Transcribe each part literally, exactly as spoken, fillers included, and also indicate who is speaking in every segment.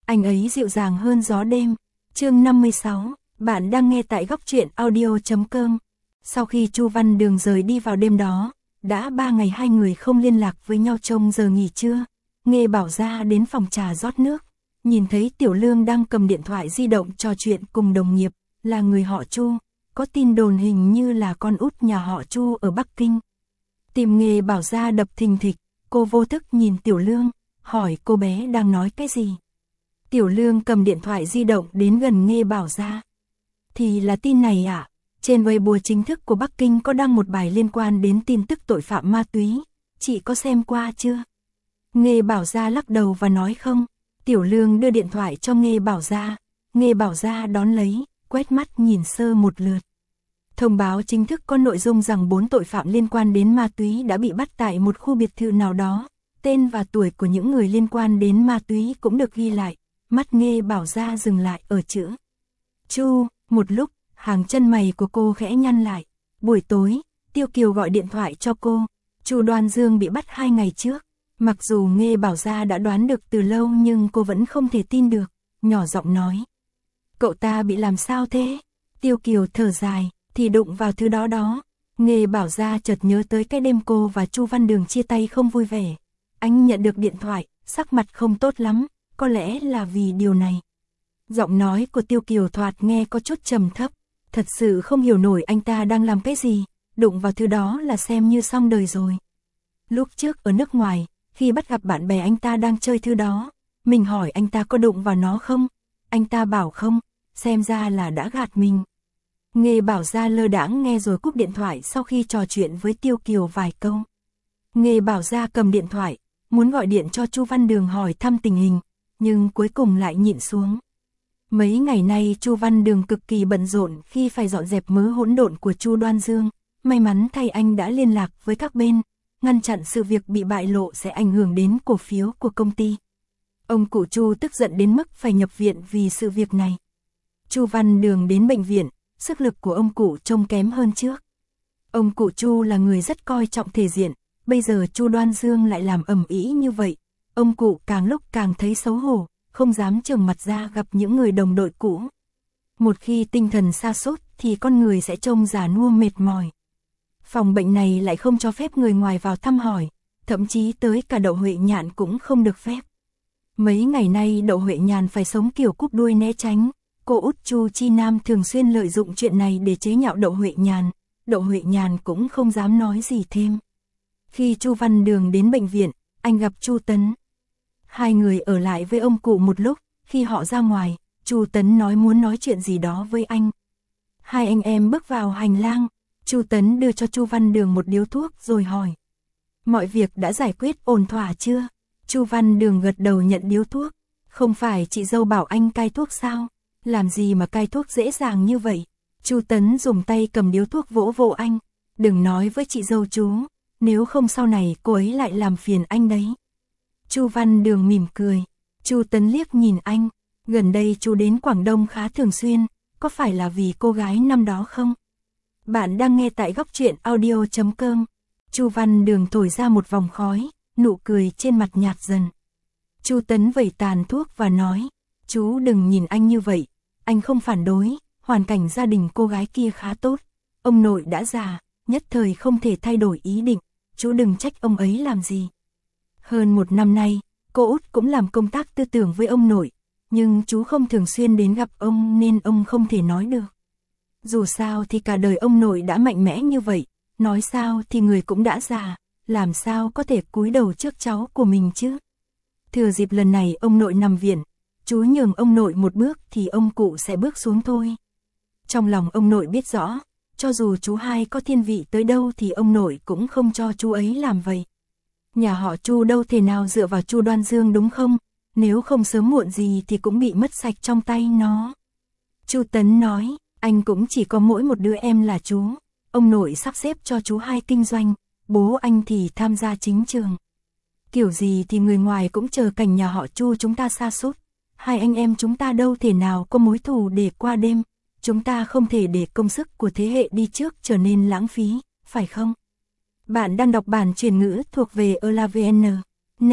Speaker 1: anh ấy dịu dàng hơn gió đêm. Chương năm mươi sáu, bạn đang nghe tại góc truyện audio chấm com. Sau khi Chu Văn Đường rời đi vào đêm đó, đã ba ngày hai người không liên lạc với nhau trông giờ nghỉ trưa. Nghe Bảo Gia đến phòng trà rót nước, nhìn thấy Tiểu Lương đang cầm điện thoại di động trò chuyện cùng đồng nghiệp, là người họ Chu, có tin đồn hình như là con út nhà họ Chu ở Bắc Kinh. Tìm Nghe Bảo Gia đập thình thịch, cô vô thức nhìn Tiểu Lương, hỏi cô bé đang nói cái gì. Tiểu Lương cầm điện thoại di động đến gần Nghe Bảo Gia. Thì là tin này ạ, à? Trên Weibo chính thức của Bắc Kinh có đăng một bài liên quan đến tin tức tội phạm ma túy, chị có xem qua chưa? Nghe Bảo Gia lắc đầu và nói không. Tiểu Lương đưa điện thoại cho Nghe Bảo Gia, Nghe Bảo Gia đón lấy, quét mắt nhìn sơ một lượt. Thông báo chính thức có nội dung rằng bốn tội phạm liên quan đến ma túy đã bị bắt tại một khu biệt thự nào đó, tên và tuổi của những người liên quan đến ma túy cũng được ghi lại. Mắt Nghe Bảo Gia dừng lại ở chữ Chu, một lúc, hàng chân mày của cô khẽ nhăn lại. Buổi tối, Tiêu Kiều gọi điện thoại cho cô, Chu Đoan Dương bị bắt hai ngày trước. Mặc dù Nghe Bảo Gia đã đoán được từ lâu nhưng cô vẫn không thể tin được, nhỏ giọng nói. Cậu ta bị làm sao thế? Tiêu Kiều thở dài, thì đụng vào thứ đó đó. Nghe Bảo Gia chợt nhớ tới cái đêm cô và Chu Văn Đường chia tay không vui vẻ. Anh nhận được điện thoại, sắc mặt không tốt lắm, có lẽ là vì điều này. Giọng nói của Tiêu Kiều thoạt nghe có chút trầm thấp, thật sự không hiểu nổi anh ta đang làm cái gì, đụng vào thứ đó là xem như xong đời rồi. Lúc trước ở nước ngoài, khi bắt gặp bạn bè anh ta đang chơi thứ đó, mình hỏi anh ta có đụng vào nó không? Anh ta bảo không, xem ra là đã gạt mình. Nghe Bảo Gia lơ đãng nghe rồi cúp điện thoại sau khi trò chuyện với Tiêu Kiều vài câu. Nghe Bảo Gia cầm điện thoại, muốn gọi điện cho Chu Văn Đường hỏi thăm tình hình, nhưng cuối cùng lại nhịn xuống. Mấy ngày nay Chu Văn Đường cực kỳ bận rộn khi phải dọn dẹp mớ hỗn độn của Chu Đoan Dương, may mắn thay anh đã liên lạc với các bên, ngăn chặn sự việc bị bại lộ sẽ ảnh hưởng đến cổ phiếu của công ty. Ông cụ Chu tức giận đến mức phải nhập viện vì sự việc này. Chu Văn Đường đến bệnh viện, sức lực của ông cụ trông kém hơn trước. Ông cụ Chu là người rất coi trọng thể diện, bây giờ Chu Đoan Dương lại làm ầm ĩ như vậy, ông cụ càng lúc càng thấy xấu hổ, không dám trừng mặt ra gặp những người đồng đội cũ. Một khi tinh thần sa sút thì con người sẽ trông già nua mệt mỏi. Phòng bệnh này lại không cho phép người ngoài vào thăm hỏi, thậm chí tới cả Đậu Huệ Nhạn cũng không được phép. Mấy ngày nay Đậu Huệ Nhàn phải sống kiểu cúp đuôi né tránh, cô út Chu Chi Nam thường xuyên lợi dụng chuyện này để chế nhạo Đậu Huệ Nhàn, Đậu Huệ Nhàn cũng không dám nói gì thêm. Khi Chu Văn Đường đến bệnh viện, anh gặp Chu Tấn. Hai người ở lại với ông cụ một lúc, khi họ ra ngoài, Chu Tấn nói muốn nói chuyện gì đó với anh. Hai anh em bước vào hành lang, Chu Tấn đưa cho Chu Văn Đường một điếu thuốc rồi hỏi. Mọi việc đã giải quyết ổn thỏa chưa? Chu Văn Đường gật đầu nhận điếu thuốc. Không phải chị dâu bảo anh cai thuốc sao? Làm gì mà cai thuốc dễ dàng như vậy? Chu Tấn dùng tay cầm điếu thuốc vỗ vỗ anh. Đừng nói với chị dâu chú, nếu không sau này cô ấy lại làm phiền anh đấy. Chu Văn Đường mỉm cười. Chu Tấn liếc nhìn anh. Gần đây chú đến Quảng Đông khá thường xuyên, có phải là vì cô gái năm đó không? Bạn đang nghe tại góc truyện audio chấm com. Chu Văn Đường thổi ra một vòng khói, nụ cười trên mặt nhạt dần. Chu Tấn vẩy tàn thuốc và nói, chú đừng nhìn anh như vậy, anh không phản đối, hoàn cảnh gia đình cô gái kia khá tốt. Ông nội đã già, nhất thời không thể thay đổi ý định, chú đừng trách ông ấy làm gì. Hơn một năm nay, cô út cũng làm công tác tư tưởng với ông nội, nhưng chú không thường xuyên đến gặp ông nên ông không thể nói được. Dù sao thì cả đời ông nội đã mạnh mẽ như vậy, nói sao thì người cũng đã già, làm sao có thể cúi đầu trước cháu của mình chứ. Thừa dịp lần này ông nội nằm viện, chú nhường ông nội một bước thì ông cụ sẽ bước xuống thôi. Trong lòng ông nội biết rõ, cho dù chú hai có thiên vị tới đâu thì ông nội cũng không cho chú ấy làm vậy. Nhà họ Chu đâu thể nào dựa vào Chu Đoan Dương đúng không? Nếu không sớm muộn gì thì cũng bị mất sạch trong tay nó. Chu Tấn nói, anh cũng chỉ có mỗi một đứa em là chú. Ông nội sắp xếp cho chú hai kinh doanh, bố anh thì tham gia chính trường. Kiểu gì thì người ngoài cũng chờ cảnh nhà họ Chu chúng ta sa sút. Hai anh em chúng ta đâu thể nào có mối thù để qua đêm. Chúng ta không thể để công sức của thế hệ đi trước trở nên lãng phí, phải không? Bạn đang đọc bản truyền ngữ thuộc về Eula vê en. Net.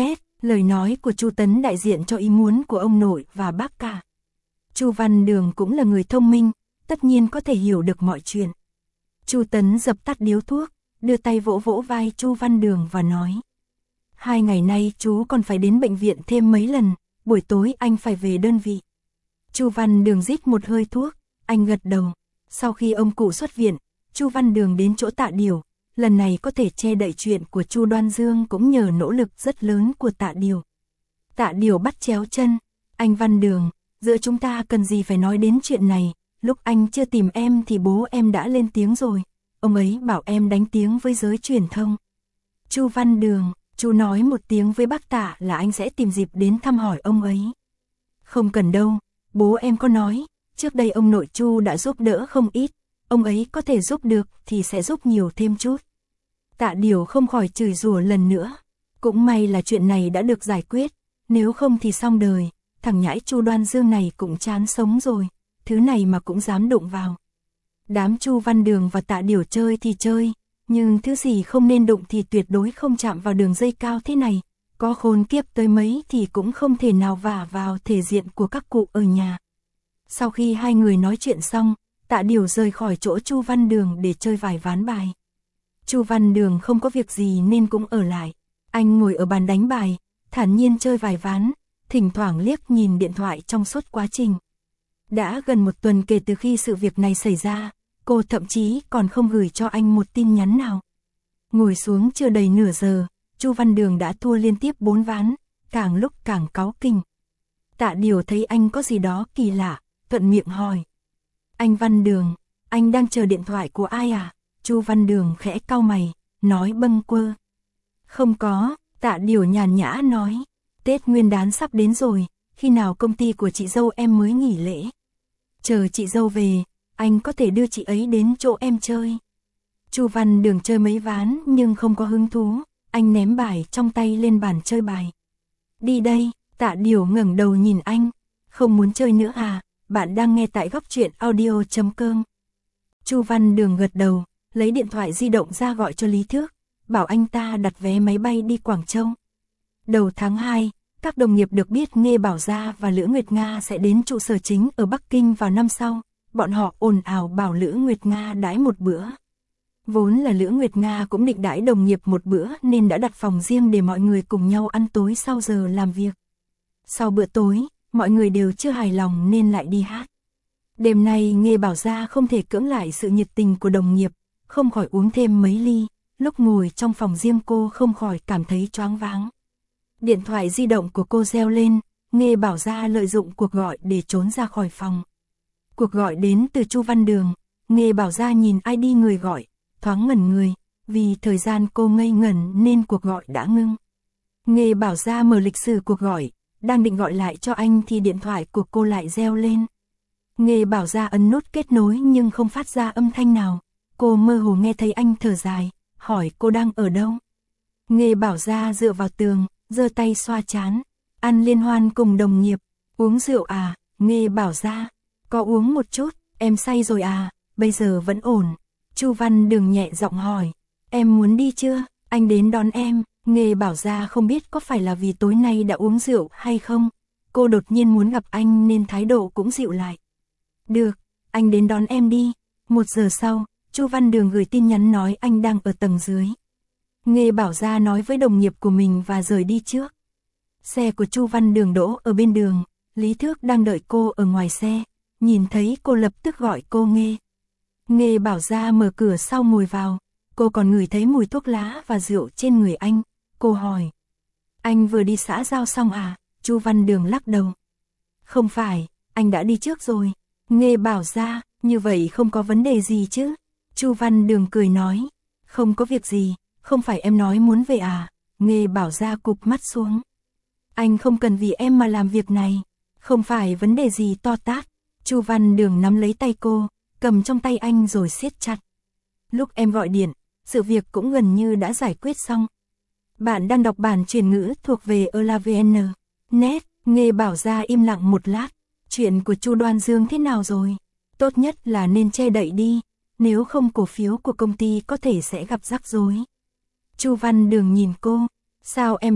Speaker 1: Lời nói của Chu Tấn đại diện cho ý muốn của ông nội và bác cả. Chu Văn Đường cũng là người thông minh, tất nhiên có thể hiểu được mọi chuyện. Chu Tấn dập tắt điếu thuốc, đưa tay vỗ vỗ vai Chu Văn Đường và nói. Hai ngày nay chú còn phải đến bệnh viện thêm mấy lần, buổi tối anh phải về đơn vị. Chu Văn Đường rít một hơi thuốc, anh gật đầu. Sau khi ông cụ xuất viện, Chu Văn Đường đến chỗ Tạ Điều. Lần này có thể che đậy chuyện của Chu Đoan Dương cũng nhờ nỗ lực rất lớn của Tạ Điều. Tạ Điều bắt chéo chân. Anh Văn Đường, giữa chúng ta cần gì phải nói đến chuyện này, lúc anh chưa tìm em thì bố em đã lên tiếng rồi. Ông ấy bảo em đánh tiếng với giới truyền thông. Chu Văn Đường, chú nói một tiếng với bác Tạ là anh sẽ tìm dịp đến thăm hỏi ông ấy. Không cần đâu, bố em có nói, trước đây ông nội Chu đã giúp đỡ không ít, ông ấy có thể giúp được thì sẽ giúp nhiều thêm chút. Tạ Điều không khỏi chửi rủa lần nữa. Cũng may là chuyện này đã được giải quyết, nếu không thì xong đời, thằng nhãi Chu Đoan Dương này cũng chán sống rồi, thứ này mà cũng dám đụng vào. Đám Chu Văn Đường và Tạ Điều chơi thì chơi, nhưng thứ gì không nên đụng thì tuyệt đối không chạm vào đường dây cao thế này, có khôn kiếp tới mấy thì cũng không thể nào vả vào thể diện của các cụ ở nhà. Sau khi hai người nói chuyện xong, Tạ Điều rời khỏi chỗ Chu Văn Đường để chơi vài ván bài. Chu Văn Đường không có việc gì nên cũng ở lại. Anh ngồi ở bàn đánh bài, thản nhiên chơi vài ván, thỉnh thoảng liếc nhìn điện thoại trong suốt quá trình. Đã gần một tuần kể từ khi sự việc này xảy ra, cô thậm chí còn không gửi cho anh một tin nhắn nào. Ngồi xuống chưa đầy nửa giờ, Chu Văn Đường đã thua liên tiếp bốn ván, càng lúc càng cáu kỉnh. Tạ Điều thấy anh có gì đó kỳ lạ, thuận miệng hỏi. Anh Văn Đường, anh đang chờ điện thoại của ai à? Chu Văn Đường khẽ cau mày, nói bâng quơ. Không có, Tạ Điều nhàn nhã nói. Tết Nguyên đán sắp đến rồi, khi nào công ty của chị dâu em mới nghỉ lễ? Chờ chị dâu về, anh có thể đưa chị ấy đến chỗ em chơi. Chu Văn Đường chơi mấy ván nhưng không có hứng thú, anh ném bài trong tay lên bàn chơi bài. Đi đây, Tạ Điều ngẩng đầu nhìn anh. Không muốn chơi nữa à? Bạn đang nghe tại góc truyện audio chấm com. Chu Văn Đường gật đầu, lấy điện thoại di động ra gọi cho Lý Thước, bảo anh ta đặt vé máy bay đi Quảng Châu. Đầu tháng hai, các đồng nghiệp được biết Nghê Bảo Gia và Lữ Nguyệt Nga sẽ đến trụ sở chính ở Bắc Kinh vào năm sau. Bọn họ ồn ào bảo Lữ Nguyệt Nga đãi một bữa. Vốn là Lữ Nguyệt Nga cũng định đãi đồng nghiệp một bữa nên đã đặt phòng riêng để mọi người cùng nhau ăn tối sau giờ làm việc. Sau bữa tối, mọi người đều chưa hài lòng nên lại đi hát. Đêm nay Nghê Bảo Gia không thể cưỡng lại sự nhiệt tình của đồng nghiệp, không khỏi uống thêm mấy ly, lúc ngồi trong phòng riêng cô không khỏi cảm thấy choáng váng. Điện thoại di động của cô reo lên, Nghê Bảo Gia lợi dụng cuộc gọi để trốn ra khỏi phòng. Cuộc gọi đến từ Chu Văn Đường, Nghê Bảo Gia nhìn i đê người gọi, thoáng ngẩn người, vì thời gian cô ngây ngẩn nên cuộc gọi đã ngưng. Nghê Bảo Gia mở lịch sử cuộc gọi, đang định gọi lại cho anh thì điện thoại của cô lại reo lên. Nghê Bảo Gia ấn nút kết nối nhưng không phát ra âm thanh nào, cô mơ hồ nghe thấy anh thở dài, hỏi cô đang ở đâu. Nghê Bảo Gia dựa vào tường, giơ tay xoa trán, ăn liên hoan cùng đồng nghiệp, uống rượu à? Nghê Bảo Gia, có uống một chút, em say rồi à, bây giờ vẫn ổn. Chu Văn Đường nhẹ giọng hỏi, em muốn đi chưa, anh đến đón em. Nghê Bảo Gia không biết có phải là vì tối nay đã uống rượu hay không, cô đột nhiên muốn gặp anh nên thái độ cũng dịu lại. Được, anh đến đón em đi. Một giờ sau, Chu Văn Đường gửi tin nhắn nói anh đang ở tầng dưới. Nghê Bảo Gia nói với đồng nghiệp của mình và rời đi trước. Xe của Chu Văn Đường đỗ ở bên đường, Lý Thước đang đợi cô ở ngoài xe, nhìn thấy cô lập tức gọi cô Nghê. Nghê Bảo Gia mở cửa sau ngồi vào, cô còn ngửi thấy mùi thuốc lá và rượu trên người anh, cô hỏi. Anh vừa đi xã giao xong à? Chu Văn Đường lắc đầu. Không phải, anh đã đi trước rồi. Nghê Bảo Gia, như vậy không có vấn đề gì chứ? Chu Văn Đường cười nói. Không có việc gì, không phải em nói muốn về à? Nghê Bảo Gia cụp mắt xuống. Anh không cần vì em mà làm việc này, không phải vấn đề gì to tát. Chu Văn Đường nắm lấy tay cô, cầm trong tay anh rồi siết chặt. Lúc em gọi điện, sự việc cũng gần như đã giải quyết xong. Bạn đang đọc bản truyền ngữ thuộc về Elavn. Net, Nghê Bảo Gia im lặng một lát. Chuyện của Chu Đoan Dương thế nào rồi? Tốt nhất là nên che đậy đi, nếu không cổ phiếu của công ty có thể sẽ gặp rắc rối. Chu Văn Đường nhìn cô, sao em biết?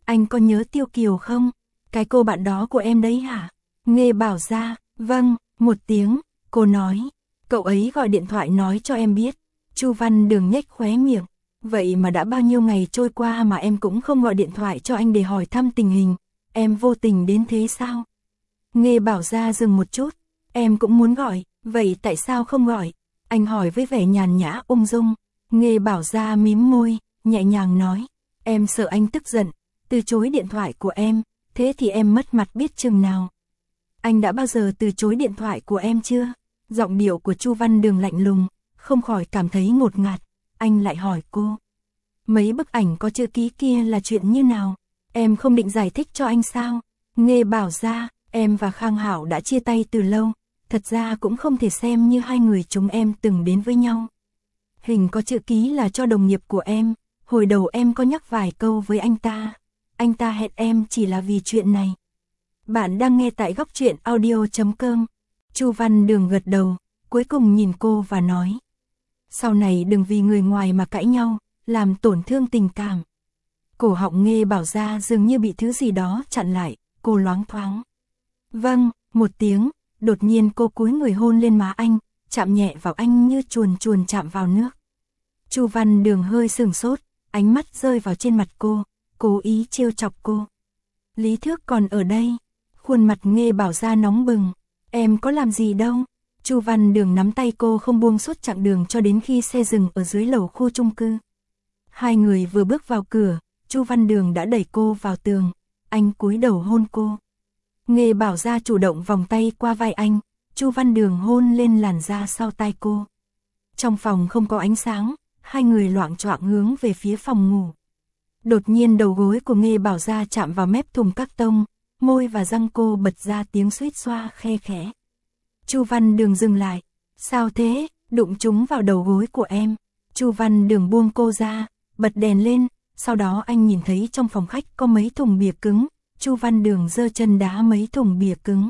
Speaker 1: Anh có nhớ Tiêu Kiều không? Cái cô bạn đó của em đấy hả? Nghe bảo ra, vâng, một tiếng, cô nói. Cậu ấy gọi điện thoại nói cho em biết. Chu Văn Đường nhếch khóe miệng. Vậy mà đã bao nhiêu ngày trôi qua mà em cũng không gọi điện thoại cho anh để hỏi thăm tình hình. Em vô tình đến thế sao? Nghe bảo ra dừng một chút. Em cũng muốn gọi, vậy tại sao không gọi? Anh hỏi với vẻ nhàn nhã ung dung. Nghe bảo ra mím môi, nhẹ nhàng nói. Em sợ anh tức giận, từ chối điện thoại của em, thế thì em mất mặt biết chừng nào. Anh đã bao giờ từ chối điện thoại của em chưa? Giọng điệu của Chu Văn Đường lạnh lùng, không khỏi cảm thấy ngột ngạt. Anh lại hỏi cô. Mấy bức ảnh có chữ ký kia là chuyện như nào? Em không định giải thích cho anh sao? Nghe bảo ra, em và Khang Hảo đã chia tay từ lâu. Thật ra cũng không thể xem như hai người chúng em từng đến với nhau. Hình có chữ ký là cho đồng nghiệp của em. Hồi đầu em có nhắc vài câu với anh ta. Anh ta hẹn em chỉ là vì chuyện này. Bạn đang nghe tại góc truyện audio chấm com. Chu Văn Đường gật đầu, cuối cùng nhìn cô và nói. Sau này đừng vì người ngoài mà cãi nhau, làm tổn thương tình cảm. Cổ họng Nghe bảo ra dường như bị thứ gì đó chặn lại, cô loáng thoáng. Vâng, một tiếng, đột nhiên cô cúi người hôn lên má anh, chạm nhẹ vào anh như chuồn chuồn chạm vào nước. Chu Văn Đường hơi sừng sốt, ánh mắt rơi vào trên mặt cô, cố ý trêu chọc cô. Lý Thước còn ở đây. Khuôn mặt Nghe bảo ra nóng bừng. Em có làm gì đâu. Chu Văn Đường nắm tay cô không buông suốt chặng đường cho đến khi xe dừng ở dưới lầu khu chung cư. Hai người vừa bước vào cửa, Chu Văn Đường đã đẩy cô vào tường. Anh cúi đầu hôn cô. Nghe bảo ra chủ động vòng tay qua vai anh. Chu Văn Đường hôn lên làn da sau tai cô. Trong phòng không có ánh sáng, hai người loạng choạng hướng về phía phòng ngủ. Đột nhiên đầu gối của Nghe bảo ra chạm vào mép thùng các tông, môi và răng cô bật ra tiếng suýt xoa khe khẽ. Chu Văn Đường dừng lại. Sao thế? Đụng chúng vào đầu gối của em. Chu Văn Đường buông cô ra, bật đèn lên, sau đó anh nhìn thấy trong phòng khách có mấy thùng bìa cứng. Chu Văn Đường giơ chân đá mấy thùng bìa cứng.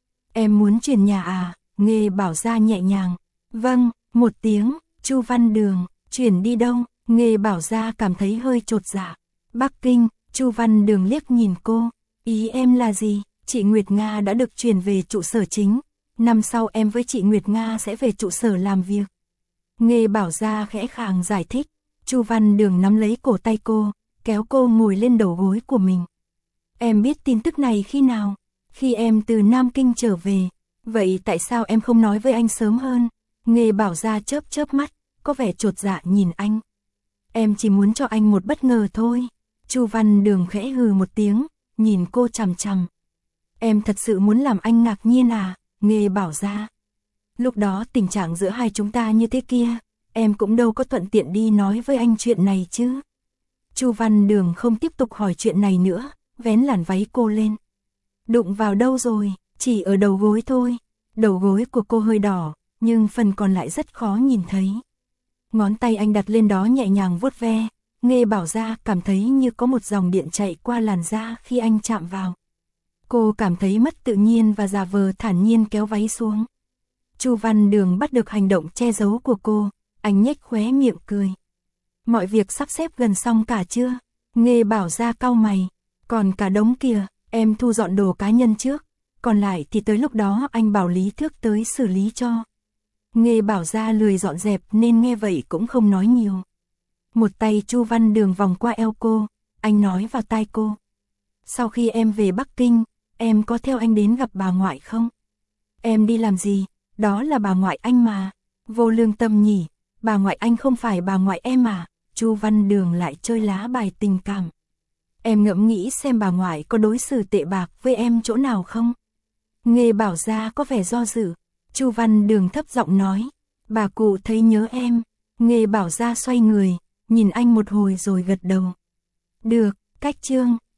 Speaker 1: Em muốn chuyển nhà à? Nghe bảo ra nhẹ nhàng. Vâng, một tiếng. Chu Văn Đường, chuyển đi đâu? Nghe bảo ra cảm thấy hơi chột dạ. Bắc Kinh. Chu Văn Đường liếc nhìn cô. Ý em là gì? Chị Nguyệt Nga đã được chuyển về trụ sở chính. Năm sau em với chị Nguyệt Nga sẽ về trụ sở làm việc. Nghe bảo ra khẽ khàng giải thích. Chu Văn Đường nắm lấy cổ tay cô, kéo cô ngồi lên đầu gối của mình. Em biết tin tức này khi nào? Khi em từ Nam Kinh trở về. Vậy tại sao em không nói với anh sớm hơn? Nghe bảo ra chớp chớp mắt, có vẻ chột dạ nhìn anh. Em chỉ muốn cho anh một bất ngờ thôi. Chu Văn Đường khẽ hừ một tiếng, nhìn cô chằm chằm. Em thật sự muốn làm anh ngạc nhiên à? Nghe bảo ra. Lúc đó tình trạng giữa hai chúng ta như thế kia, em cũng đâu có thuận tiện đi nói với anh chuyện này chứ. Chu Văn Đường không tiếp tục hỏi chuyện này nữa, vén làn váy cô lên. Đụng vào đâu rồi? Chỉ ở đầu gối thôi. Đầu gối của cô hơi đỏ, nhưng phần còn lại rất khó nhìn thấy. Ngón tay anh đặt lên đó nhẹ nhàng vuốt ve. Nghe bảo ra cảm thấy như có một dòng điện chạy qua làn da khi anh chạm vào. Cô cảm thấy mất tự nhiên và giả vờ thản nhiên kéo váy xuống. Chu Văn Đường bắt được hành động che giấu của cô, anh nhếch khóe miệng cười. Mọi việc sắp xếp gần xong cả chưa? Nghe bảo ra cau mày. Còn cả đống kìa, em thu dọn đồ cá nhân trước. Còn lại thì tới lúc đó anh bảo Lý Thước tới xử lý cho. Nghe bảo ra lười dọn dẹp nên nghe vậy cũng không nói nhiều. Một tay Chu Văn Đường vòng qua eo cô, anh nói vào tai cô. Sau khi em về Bắc Kinh, em có theo anh đến gặp bà ngoại không? Em đi làm gì? Đó là bà ngoại anh mà. Vô lương tâm nhỉ, bà ngoại anh không phải bà ngoại em à? Chu Văn Đường lại chơi lá bài tình cảm. Em ngẫm nghĩ xem bà ngoại có đối xử tệ bạc với em chỗ nào không? Nghe bảo ra có vẻ do dự. Chu Văn Đường thấp giọng nói. Bà cụ thấy nhớ em. Nghe bảo ra xoay người, nhìn anh một hồi rồi gật đầu. Được, cách chương.